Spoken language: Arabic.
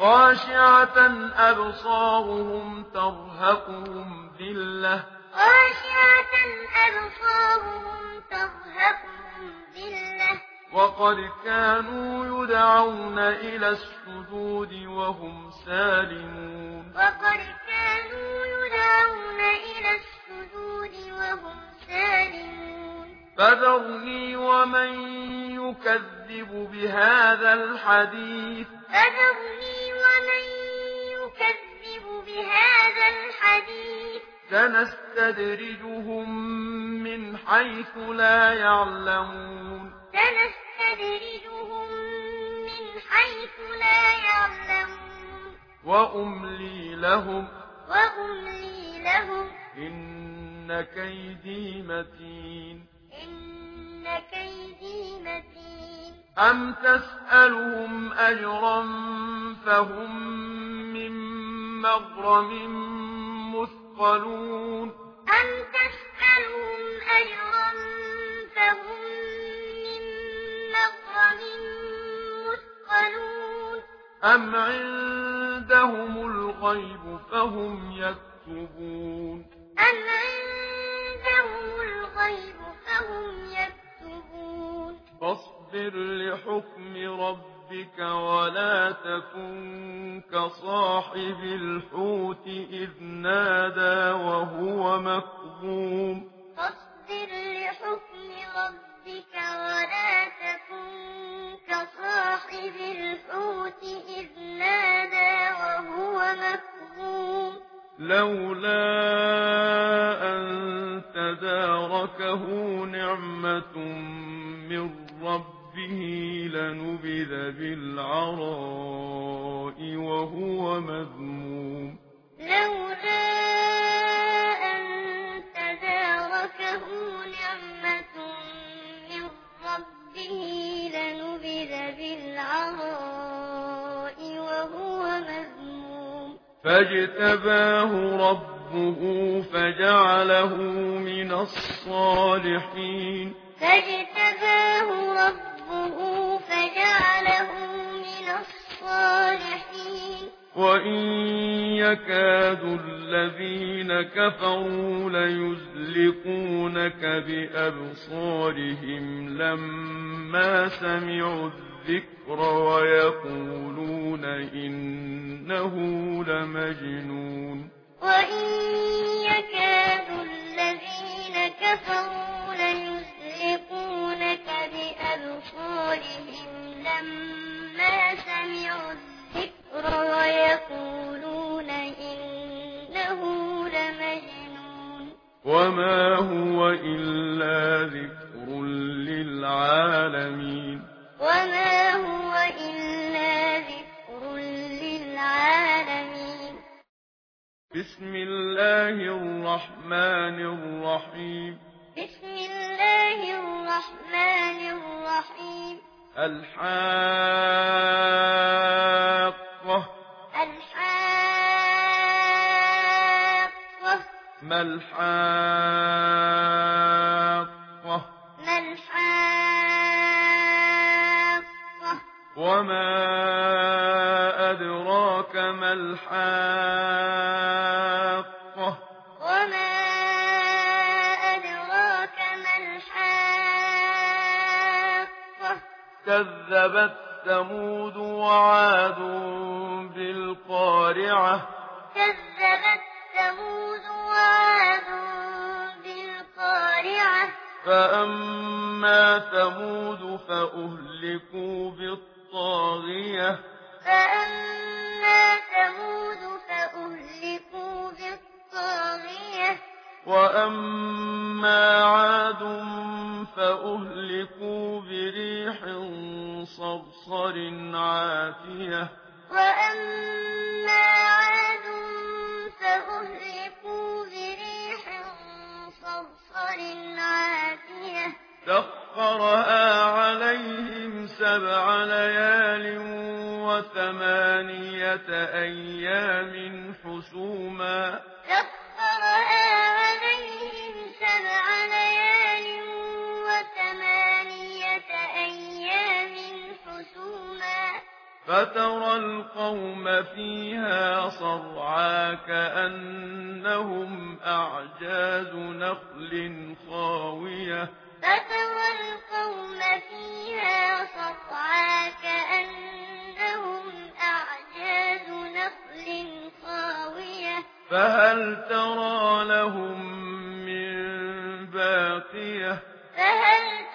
خاشعة أبصارهم ترهقهم ذلة خاشعة أبصارهم ترهقهم ذلة وقد كانوا يدعون إلى السجود وهم سالمون وقد كانوا يدعون إلى السجود وهم سالمون فذرني ومن يكذب بهذا الحديث سنستدرجهم من حيث لا يعلمون وأملي لهم إن كيدي متين أم تسألهم أجرا فهم من مغرم مثقلون أم عندهم الغيب فهم يكتبون فاصبر لحكم ربك ولا تكن كصاحب الحوت إذ نادى وهو مكظوم فاصبر لحكم ربك ولا تكن كصاحب الحوت إذ نادى وهو مكظوم لولا أن تداركه نعمة من ربه لنبذ بالعراء وهو مذموم لولا أن تداركه نعمة من ربه لنبذ بالعراء وهو مذموم فاجتباه ربه فجعله من الصالحين وإن يكاد الذين كفروا ليزلقونك بأبصارهم لما سمعوا الذكر ويقولون إنه لمجنون وإن يكاد الذين كفروا ليزلقونك بأبصارهم لما سمعوا الذكر ويقولون إنه لمجنون وما هو إلا ذكر للعالمين بسم الله الرحمن الرحيم الحاقة ما الحاقة وما أدراك ما الحاقة كذبت ثمود وعاد بالقارعة فأما ثمود فأهلكوا بالطاغية وأما عاد فأهلكوا بريح صرصر عاتية سخرها عليهم 7 ليال و8 أيام حسوما فترى القوم فيها صرعى كأنهم أعجاز نخل خاوية فترى القوم فيها صرعى كأنهم أعجاز نخل خاوية فهل ترى لهم من باقية